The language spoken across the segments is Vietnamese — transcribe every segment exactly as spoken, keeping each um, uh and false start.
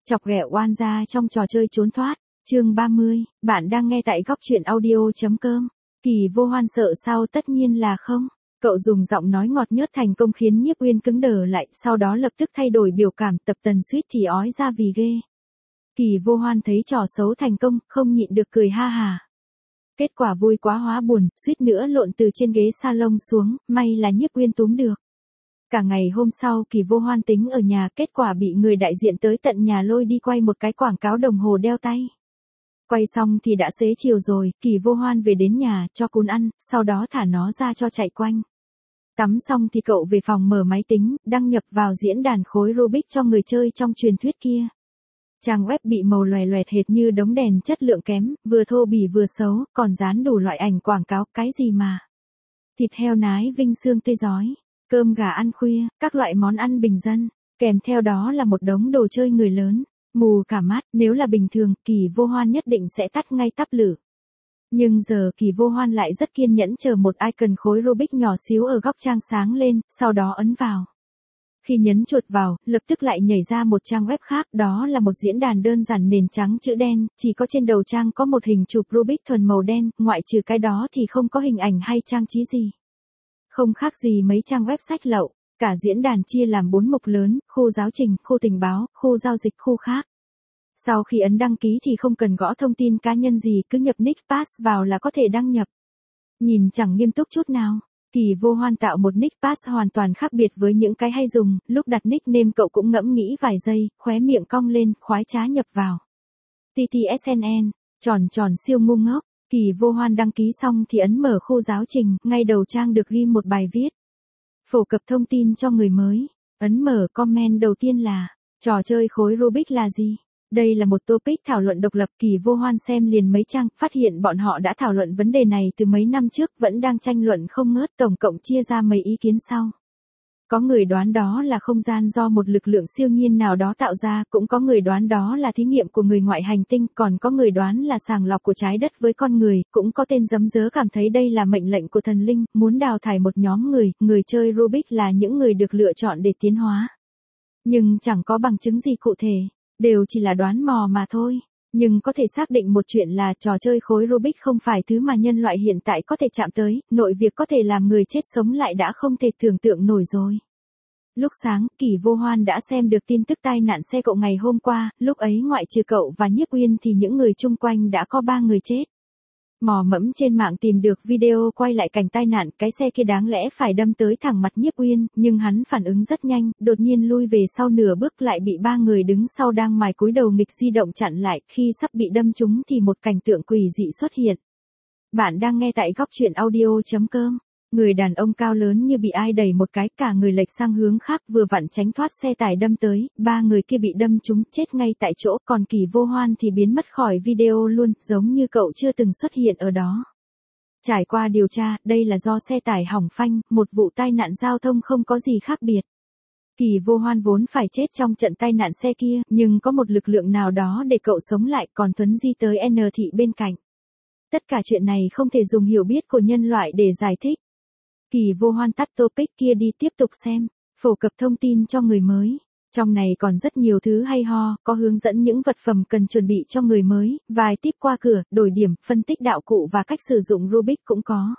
Chọc ghẹo oan gia trong trò chơi trốn thoát. Chương ba mươi, bạn đang nghe tại góc truyện audio.com. Kỳ Vô Hoan sợ sao? Tất nhiên là không. Cậu dùng giọng nói ngọt nhớt thành công khiến Nhiếp Uyên cứng đờ lại, sau đó lập tức thay đổi biểu cảm, Tập Tần suýt thì ói ra vì ghê. Kỳ Vô Hoan thấy trò xấu thành công, không nhịn được cười ha hà. Kết quả vui quá hóa buồn, suýt nữa lộn từ trên ghế salon xuống, may là Nhiếp Uyên túm được. Cả ngày hôm sau Kỳ Vô Hoan tính ở nhà, kết quả bị người đại diện tới tận nhà lôi đi quay một cái quảng cáo đồng hồ đeo tay. Quay xong thì đã xế chiều rồi, Kỳ Vô Hoan về đến nhà, cho cún ăn, sau đó thả nó ra cho chạy quanh. Tắm xong thì cậu về phòng mở máy tính, đăng nhập vào diễn đàn khối Rubik cho người chơi trong truyền thuyết kia. Trang web bị màu loè loẹt hệt như đống đèn chất lượng kém, vừa thô bỉ vừa xấu, còn dán đủ loại ảnh quảng cáo, cái gì mà. Thịt heo nái vinh xương tươi rói, cơm gà ăn khuya, các loại món ăn bình dân, kèm theo đó là một đống đồ chơi người lớn, mù cả mắt, nếu là bình thường, Kỳ Vô Hoan nhất định sẽ tắt ngay tắp lử. Nhưng giờ Kỳ Vô Hoan lại rất kiên nhẫn chờ một icon khối Rubik nhỏ xíu ở góc trang sáng lên, sau đó ấn vào. Khi nhấn chuột vào, lập tức lại nhảy ra một trang web khác, đó là một diễn đàn đơn giản nền trắng chữ đen, chỉ có trên đầu trang có một hình chụp Rubik thuần màu đen, ngoại trừ cái đó thì không có hình ảnh hay trang trí gì. Không khác gì mấy trang web sách lậu, cả diễn đàn chia làm bốn mục lớn, khu giáo trình, khu tình báo, khu giao dịch, khu khác. Sau khi ấn đăng ký thì không cần gõ thông tin cá nhân gì, cứ nhập nick pass vào là có thể đăng nhập. Nhìn chẳng nghiêm túc chút nào. Kỳ Vô Hoan tạo một nick pass hoàn toàn khác biệt với những cái hay dùng, lúc đặt nickname cậu cũng ngẫm nghĩ vài giây, khóe miệng cong lên, khoái trá nhập vào. tê tê ét en en, tròn tròn siêu ngu ngốc. Kỳ Vô Hoan đăng ký xong thì ấn mở khu giáo trình, ngay đầu trang được ghi một bài viết. Phổ cập thông tin cho người mới. Ấn mở comment đầu tiên là, trò chơi khối Rubik là gì? Đây là một topic thảo luận độc lập. Kỳ Vô Hoan xem liền mấy trang, phát hiện bọn họ đã thảo luận vấn đề này từ mấy năm trước, vẫn đang tranh luận không ngớt, tổng cộng chia ra mấy ý kiến sau. Có người đoán đó là không gian do một lực lượng siêu nhiên nào đó tạo ra, cũng có người đoán đó là thí nghiệm của người ngoại hành tinh, còn có người đoán là sàng lọc của trái đất với con người, cũng có tên giấm dớ cảm thấy đây là mệnh lệnh của thần linh, muốn đào thải một nhóm người, người chơi Rubik là những người được lựa chọn để tiến hóa. Nhưng chẳng có bằng chứng gì cụ thể, đều chỉ là đoán mò mà thôi. Nhưng có thể xác định một chuyện là trò chơi khối Rubik không phải thứ mà nhân loại hiện tại có thể chạm tới, nội việc có thể làm người chết sống lại đã không thể tưởng tượng nổi rồi. Lúc sáng, Kỳ Vô Hoan đã xem được tin tức tai nạn xe cộ ngày hôm qua, lúc ấy ngoại trừ cậu và Nhiếp Uyên thì những người chung quanh đã có ba người chết. Mò mẫm trên mạng tìm được video quay lại cảnh tai nạn, cái xe kia đáng lẽ phải đâm tới thẳng mặt Nhiếp Uyên, nhưng hắn phản ứng rất nhanh, đột nhiên lui về sau nửa bước lại bị ba người đứng sau đang mài cúi đầu nghịch di động chặn lại, khi sắp bị đâm trúng thì một cảnh tượng quỷ dị xuất hiện. Bạn đang nghe tại góc truyện audio.com. Người đàn ông cao lớn như bị ai đẩy một cái, cả người lệch sang hướng khác, vừa vặn tránh thoát xe tải đâm tới, ba người kia bị đâm trúng chết ngay tại chỗ, còn Kỳ Vô Hoan thì biến mất khỏi video luôn, giống như cậu chưa từng xuất hiện ở đó. Trải qua điều tra, đây là do xe tải hỏng phanh, một vụ tai nạn giao thông không có gì khác biệt. Kỳ Vô Hoan vốn phải chết trong trận tai nạn xe kia, nhưng có một lực lượng nào đó để cậu sống lại, còn thuấn di tới N thị bên cạnh. Tất cả chuyện này không thể dùng hiểu biết của nhân loại để giải thích. Kỳ Vô Hoan tắt topic kia đi, tiếp tục xem. Phổ cập thông tin cho người mới. Trong này còn rất nhiều thứ hay ho, có hướng dẫn những vật phẩm cần chuẩn bị cho người mới, vài tip qua cửa, đổi điểm, phân tích đạo cụ và cách sử dụng Rubik cũng có.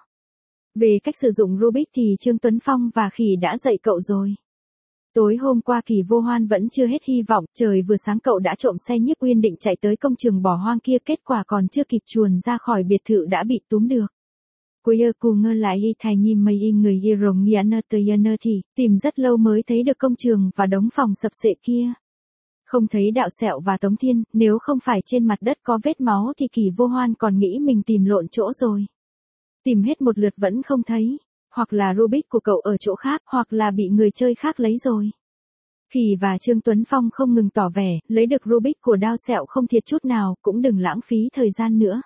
Về cách sử dụng Rubik thì Trương Tuấn Phong và Khỉ đã dạy cậu rồi. Tối hôm qua Kỳ Vô Hoan vẫn chưa hết hy vọng, trời vừa sáng cậu đã trộm xe Nhiếp Uyên định chạy tới công trường bỏ hoang kia, kết quả còn chưa kịp chuồn ra khỏi biệt thự đã bị túm được. Cuối cù ngơ lại y thay nhi mây y người y rồng nghi nơ tơ nơ thì, tìm rất lâu mới thấy được công trường và đống phòng sập sệ kia. Không thấy Đạo Sẹo và Tống Thiên, nếu không phải trên mặt đất có vết máu thì Kỳ Vô Hoan còn nghĩ mình tìm lộn chỗ rồi. Tìm hết một lượt vẫn không thấy, hoặc là Rubik của cậu ở chỗ khác, hoặc là bị người chơi khác lấy rồi. Khỉ và Trương Tuấn Phong không ngừng tỏ vẻ, lấy được Rubik của Đạo Sẹo không thiệt chút nào, cũng đừng lãng phí thời gian nữa.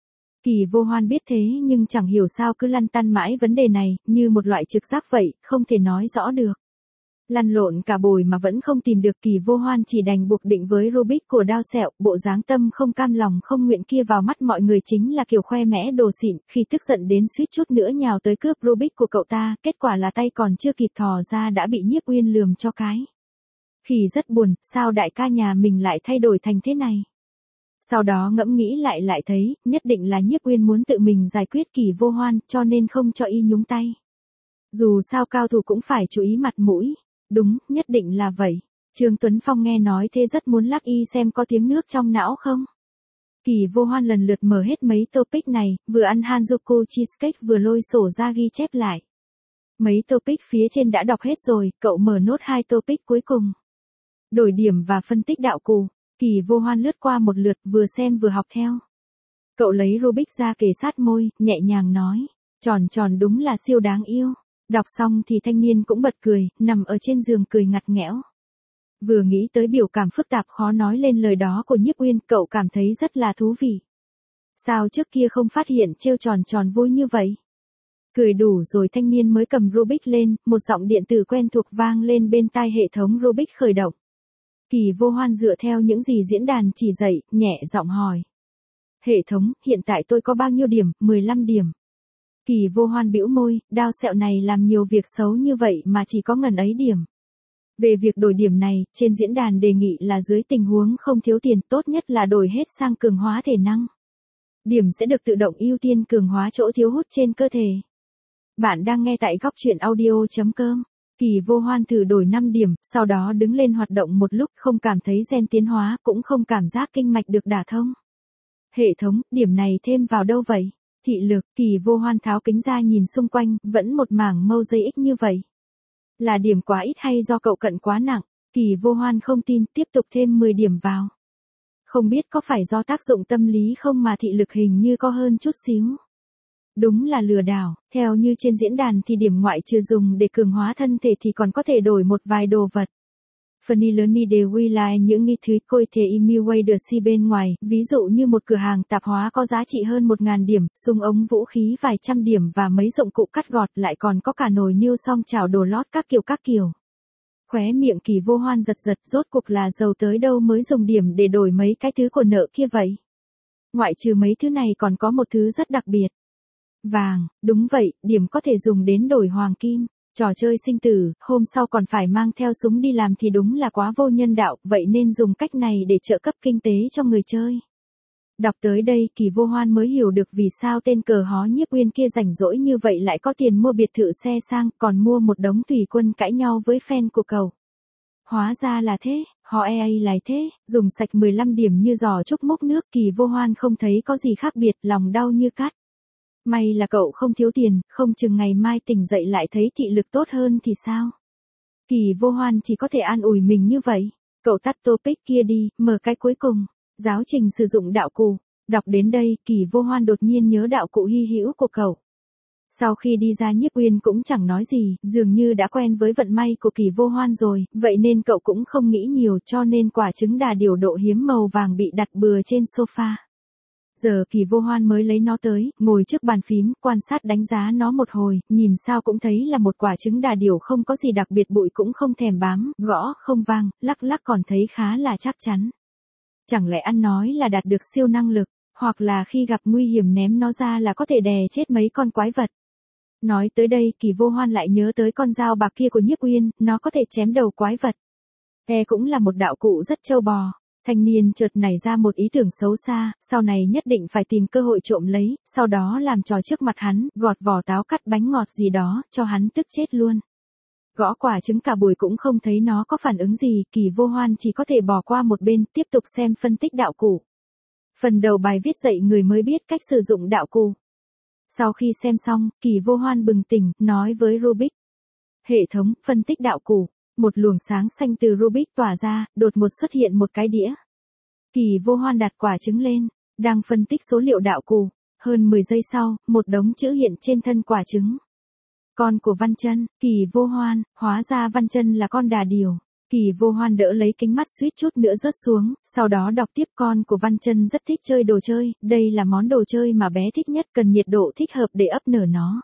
Kỳ Vô Hoan biết thế nhưng chẳng hiểu sao cứ lăn tăn mãi vấn đề này, như một loại trực giác vậy, không thể nói rõ được. Lăn lộn cả buổi mà vẫn không tìm được, Kỳ Vô Hoan chỉ đành buộc định với Rubik của Đạo Sẹo, bộ dáng tâm không cam lòng không nguyện kia vào mắt mọi người chính là kiểu khoe mẽ đồ xịn, khi tức giận đến suýt chút nữa nhào tới cướp Rubik của cậu ta, kết quả là tay còn chưa kịp thò ra đã bị Nhiếp Uyên lườm cho cái. Kỳ rất buồn, sao đại ca nhà mình lại thay đổi thành thế này? Sau đó ngẫm nghĩ lại lại thấy, nhất định là Nhiếp Uyên muốn tự mình giải quyết Kỳ Vô Hoan, cho nên không cho y nhúng tay. Dù sao cao thủ cũng phải chú ý mặt mũi. Đúng, nhất định là vậy. Trương Tuấn Phong nghe nói thế rất muốn lắc y xem có tiếng nước trong não không. Kỳ Vô Hoan lần lượt mở hết mấy topic này, vừa ăn Hanjuku cheesecake vừa lôi sổ ra ghi chép lại. Mấy topic phía trên đã đọc hết rồi, cậu mở nốt hai topic cuối cùng. Đổi điểm và phân tích đạo cụ. Kỳ Vô Hoan lướt qua một lượt vừa xem vừa học theo. Cậu lấy Rubik ra kề sát môi, nhẹ nhàng nói. Tròn tròn đúng là siêu đáng yêu. Đọc xong thì thanh niên cũng bật cười, nằm ở trên giường cười ngặt nghẽo. Vừa nghĩ tới biểu cảm phức tạp khó nói lên lời đó của Nhiếp Uyên, cậu cảm thấy rất là thú vị. Sao trước kia không phát hiện trêu tròn tròn vui như vậy? Cười đủ rồi thanh niên mới cầm Rubik lên, một giọng điện tử quen thuộc vang lên bên tai, hệ thống Rubik khởi động. Kỳ Vô Hoan dựa theo những gì diễn đàn chỉ dạy, nhẹ giọng hỏi. Hệ thống, hiện tại tôi có bao nhiêu điểm? mười lăm điểm. Kỳ Vô Hoan bĩu môi, đao sẹo này làm nhiều việc xấu như vậy mà chỉ có ngần ấy điểm. Về việc đổi điểm này, trên diễn đàn đề nghị là dưới tình huống không thiếu tiền, tốt nhất là đổi hết sang cường hóa thể năng. Điểm sẽ được tự động ưu tiên cường hóa chỗ thiếu hút trên cơ thể. Bạn đang nghe tại góc truyện audio chấm com. Kỳ Vô Hoan thử đổi năm điểm, sau đó đứng lên hoạt động một lúc, không cảm thấy gen tiến hóa, cũng không cảm giác kinh mạch được đả thông. Hệ thống, điểm này thêm vào đâu vậy? Thị lực. Kỳ Vô Hoan tháo kính ra nhìn xung quanh, vẫn một mảng mâu dây ích như vậy. Là điểm quá ít hay do cậu cận quá nặng? Kỳ Vô Hoan không tin, tiếp tục thêm mười điểm vào. Không biết có phải do tác dụng tâm lý không mà thị lực hình như có hơn chút xíu. Đúng là lừa đảo, theo như trên diễn đàn thì điểm ngoại trừ dùng để cường hóa thân thể thì còn có thể đổi một vài đồ vật. Phần lớn ni đều ghi là những nghi thứ coi thể imiway được si bên ngoài, ví dụ như một cửa hàng tạp hóa có giá trị hơn một nghìn điểm, súng ống vũ khí vài trăm điểm và mấy dụng cụ cắt gọt, lại còn có cả nồi niêu song chảo đồ lót các kiểu các kiểu. Khóe miệng Kỳ Vô Hoan giật giật, rốt cuộc là giàu tới đâu mới dùng điểm để đổi mấy cái thứ của nợ kia vậy. Ngoại trừ mấy thứ này còn có một thứ rất đặc biệt. Vàng, đúng vậy, điểm có thể dùng đến đổi hoàng kim. Trò chơi sinh tử, hôm sau còn phải mang theo súng đi làm thì đúng là quá vô nhân đạo, vậy nên dùng cách này để trợ cấp kinh tế cho người chơi. Đọc tới đây Kỳ Vô Hoan mới hiểu được vì sao tên cờ hó Nhiếp Uyên kia rảnh rỗi như vậy lại có tiền mua biệt thự xe sang, còn mua một đống tùy quân cãi nhau với fan của cậu. Hóa ra là thế, họ e a lại thế, dùng sạch mười lăm điểm như giò trúc múc nước. Kỳ Vô Hoan không thấy có gì khác biệt, lòng đau như cắt. May là cậu không thiếu tiền, không chừng ngày mai tỉnh dậy lại thấy thị lực tốt hơn thì sao? Kỳ Vô Hoan chỉ có thể an ủi mình như vậy. Cậu tắt topic kia đi, mở cái cuối cùng. Giáo trình sử dụng đạo cụ. Đọc đến đây, Kỳ Vô Hoan đột nhiên nhớ đạo cụ hy hữu của cậu. Sau khi đi ra Nhiếp Uyên cũng chẳng nói gì, dường như đã quen với vận may của Kỳ Vô Hoan rồi, vậy nên cậu cũng không nghĩ nhiều, cho nên quả trứng đà điểu độ hiếm màu vàng bị đặt bừa trên sofa. Giờ Kỳ Vô Hoan mới lấy nó tới, ngồi trước bàn phím, quan sát đánh giá nó một hồi, nhìn sao cũng thấy là một quả trứng đà điểu không có gì đặc biệt, bụi cũng không thèm bám, gõ không vang, lắc lắc còn thấy khá là chắc chắn. Chẳng lẽ ăn nói là đạt được siêu năng lực, hoặc là khi gặp nguy hiểm ném nó ra là có thể đè chết mấy con quái vật. Nói tới đây Kỳ Vô Hoan lại nhớ tới con dao bạc kia của Nhiếp Uyên, nó có thể chém đầu quái vật. E cũng là một đạo cụ rất trâu bò. Thanh niên chợt nảy ra một ý tưởng xấu xa, sau này nhất định phải tìm cơ hội trộm lấy, sau đó làm trò trước mặt hắn, gọt vỏ táo cắt bánh ngọt gì đó, cho hắn tức chết luôn. Gõ quả trứng cả buổi cũng không thấy nó có phản ứng gì, Kỳ Vô Hoan chỉ có thể bỏ qua một bên, tiếp tục xem phân tích đạo cụ. Phần đầu bài viết dạy người mới biết cách sử dụng đạo cụ. Sau khi xem xong, Kỳ Vô Hoan bừng tỉnh, nói với Rubik. Hệ thống, phân tích đạo cụ. Một luồng sáng xanh từ Rubik tỏa ra, đột ngột xuất hiện một cái đĩa. Kỳ Vô Hoan đặt quả trứng lên, đang phân tích số liệu đạo cụ. Hơn mười giây sau, một đống chữ hiện trên thân quả trứng. Con của Văn Chân. Kỳ Vô Hoan, hóa ra Văn Chân là con đà điểu. Kỳ Vô Hoan đỡ lấy kính mắt suýt chút nữa rớt xuống, sau đó đọc tiếp. Con của Văn Chân rất thích chơi đồ chơi, đây là món đồ chơi mà bé thích nhất, cần nhiệt độ thích hợp để ấp nở nó.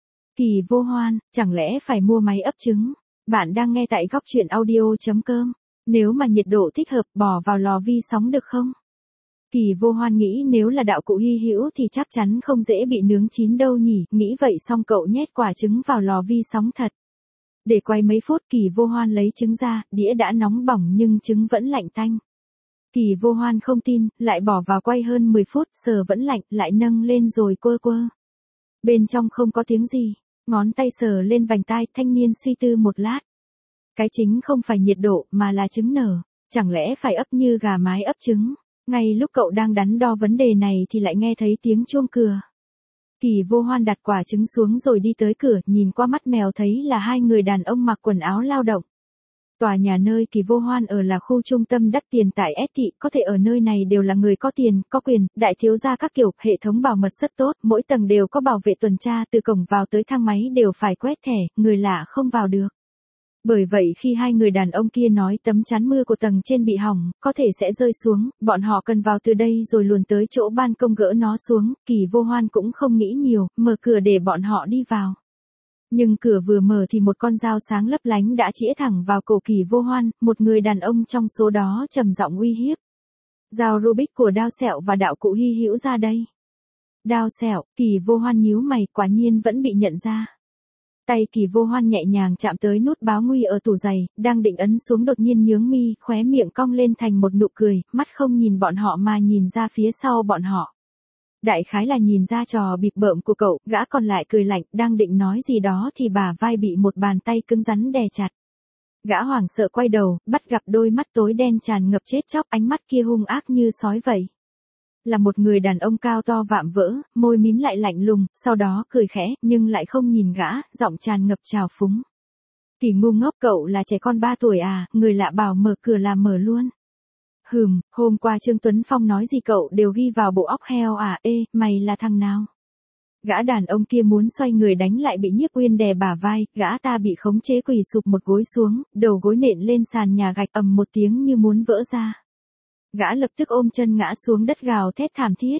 Kỳ Vô Hoan, chẳng lẽ phải mua máy ấp trứng? Bạn đang nghe tại góc truyện audio chấm com. Nếu mà nhiệt độ thích hợp bỏ vào lò vi sóng được không? Kỳ Vô Hoan nghĩ nếu là đạo cụ hy hữu thì chắc chắn không dễ bị nướng chín đâu nhỉ, nghĩ vậy xong cậu nhét quả trứng vào lò vi sóng thật. Để quay mấy phút Kỳ Vô Hoan lấy trứng ra, đĩa đã nóng bỏng nhưng trứng vẫn lạnh tanh. Kỳ Vô Hoan không tin, lại bỏ vào quay hơn mười phút, sờ vẫn lạnh, lại nâng lên rồi quơ quơ. Bên trong không có tiếng gì, ngón tay sờ lên vành tai, thanh niên suy tư một lát. Cái chính không phải nhiệt độ mà là trứng nở, chẳng lẽ phải ấp như gà mái ấp trứng. Ngay lúc cậu đang đắn đo vấn đề này thì lại nghe thấy tiếng chuông cửa. Kỳ Vô Hoan đặt quả trứng xuống rồi đi tới cửa, nhìn qua mắt mèo thấy là hai người đàn ông mặc quần áo lao động. Tòa nhà nơi Kỳ Vô Hoan ở là khu trung tâm đắt tiền tại S thị, có thể ở nơi này đều là người có tiền, có quyền, đại thiếu gia các kiểu, hệ thống bảo mật rất tốt, mỗi tầng đều có bảo vệ tuần tra, từ cổng vào tới thang máy đều phải quét thẻ, người lạ không vào được. Bởi vậy khi hai người đàn ông kia nói tấm chắn mưa của tầng trên bị hỏng, có thể sẽ rơi xuống, bọn họ cần vào từ đây rồi luồn tới chỗ ban công gỡ nó xuống, Kỳ Vô Hoan cũng không nghĩ nhiều, mở cửa để bọn họ đi vào. Nhưng cửa vừa mở thì một con dao sáng lấp lánh đã chĩa thẳng vào cổ Kỳ Vô Hoan, một người đàn ông trong số đó trầm giọng uy hiếp. Dao Rubik của Đao Sẹo và đạo cụ hy hữu ra đây. Đao Sẹo, Kỳ Vô Hoan nhíu mày, quả nhiên vẫn bị nhận ra. Tay Kỳ Vô Hoan nhẹ nhàng chạm tới nút báo nguy ở tủ giày, đang định ấn xuống đột nhiên nhướng mi, khóe miệng cong lên thành một nụ cười, mắt không nhìn bọn họ mà nhìn ra phía sau bọn họ. Đại khái là nhìn ra trò bịp bợm của cậu, gã còn lại cười lạnh, đang định nói gì đó thì bả vai bị một bàn tay cứng rắn đè chặt. Gã hoảng sợ quay đầu, bắt gặp đôi mắt tối đen tràn ngập chết chóc, ánh mắt kia hung ác như sói vậy. Là một người đàn ông cao to vạm vỡ, môi mím lại lạnh lùng, sau đó cười khẽ, nhưng lại không nhìn gã, giọng tràn ngập trào phúng. Kỳ ngu ngốc, cậu là trẻ con ba tuổi à, người lạ bảo mở cửa là mở luôn. Hừm, hôm qua Trương Tuấn Phong nói gì cậu đều ghi vào bộ óc heo à, ê, mày là thằng nào? Gã đàn ông kia muốn xoay người đánh lại bị Nhiếp Uyên đè bả vai, gã ta bị khống chế quỳ sụp một gối xuống, đầu gối nện lên sàn nhà gạch ầm một tiếng như muốn vỡ ra. Gã lập tức ôm chân ngã xuống đất gào thét thảm thiết.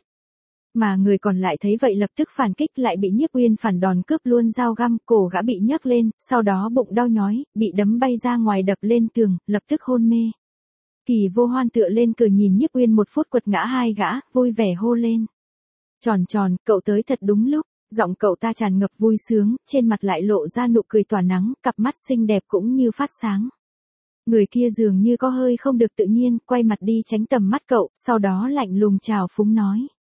Mà người còn lại thấy vậy lập tức phản kích, lại bị Nhiếp Uyên phản đòn cướp luôn dao găm, cổ gã bị nhấc lên, sau đó bụng đau nhói, bị đấm bay ra ngoài đập lên tường, lập tức hôn mê. Kỳ Vô Hoan tựa lên cửa nhìn Nhiếp Uyên một phút quật ngã hai gã, vui vẻ hô lên. Tròn tròn, cậu tới thật đúng lúc, giọng cậu ta tràn ngập vui sướng, trên mặt lại lộ ra nụ cười tỏa nắng, cặp mắt xinh đẹp cũng như phát sáng. Người kia dường như có hơi không được tự nhiên, quay mặt đi tránh tầm mắt cậu, sau đó lạnh lùng chào phúng nói.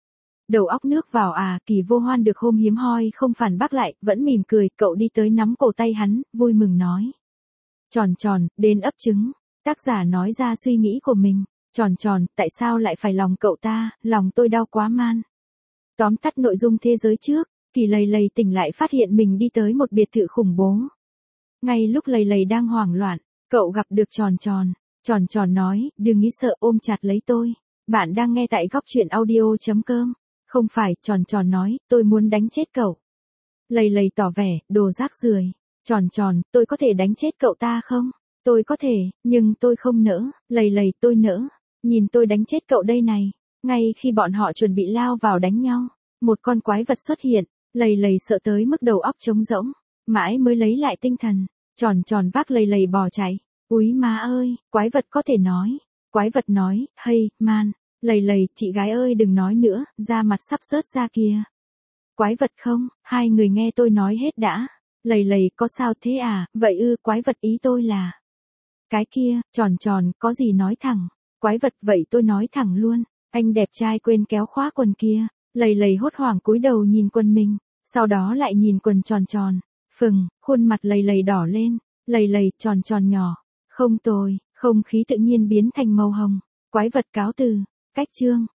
Đầu óc nước vào à, Kỳ Vô Hoan được hôm hiếm hoi không phản bác lại, vẫn mỉm cười, cậu đi tới nắm cổ tay hắn, vui mừng nói. Tròn tròn, đến ấp trứng. Tác giả nói ra suy nghĩ của mình. Tròn tròn, tại sao lại phải lòng cậu ta, lòng tôi đau quá man. Tóm tắt nội dung thế giới trước, Kỳ lầy lầy tỉnh lại phát hiện mình đi tới một biệt thự khủng bố. Ngay lúc lầy lầy đang hoảng loạn, cậu gặp được tròn tròn. Tròn tròn nói, đừng nghĩ sợ, ôm chặt lấy tôi. Bạn đang nghe tại góc truyện audio chấm com. Không phải, tròn tròn nói, tôi muốn đánh chết cậu. Lầy lầy tỏ vẻ, đồ rác rưởi. Tròn tròn, tôi có thể đánh chết cậu ta không? Tôi có thể, nhưng tôi không nỡ. Lầy lầy, tôi nỡ. Nhìn tôi đánh chết cậu đây này. Ngay khi bọn họ chuẩn bị lao vào đánh nhau, một con quái vật xuất hiện. Lầy lầy sợ tới mức đầu óc trống rỗng, mãi mới lấy lại tinh thần. Tròn tròn vác lầy lầy bò chạy. Úi má ơi, quái vật có thể nói. Quái vật nói, hey, man. Lầy lầy, chị gái ơi đừng nói nữa, da mặt sắp rớt ra kìa. Quái vật không, hai người nghe tôi nói hết đã. Lầy lầy, có sao thế à, vậy ư, quái vật ý tôi là. Cái kia, tròn tròn, có gì nói thẳng. Quái vật, vậy tôi nói thẳng luôn. Anh đẹp trai quên kéo khóa quần kia. Lầy lầy hốt hoảng cúi đầu nhìn quần mình, sau đó lại nhìn quần tròn tròn. Phừng, khuôn mặt lầy lầy đỏ lên. Lầy lầy, tròn tròn nhỏ. Không tồi, không khí tự nhiên biến thành màu hồng. Quái vật cáo từ. Cách chương.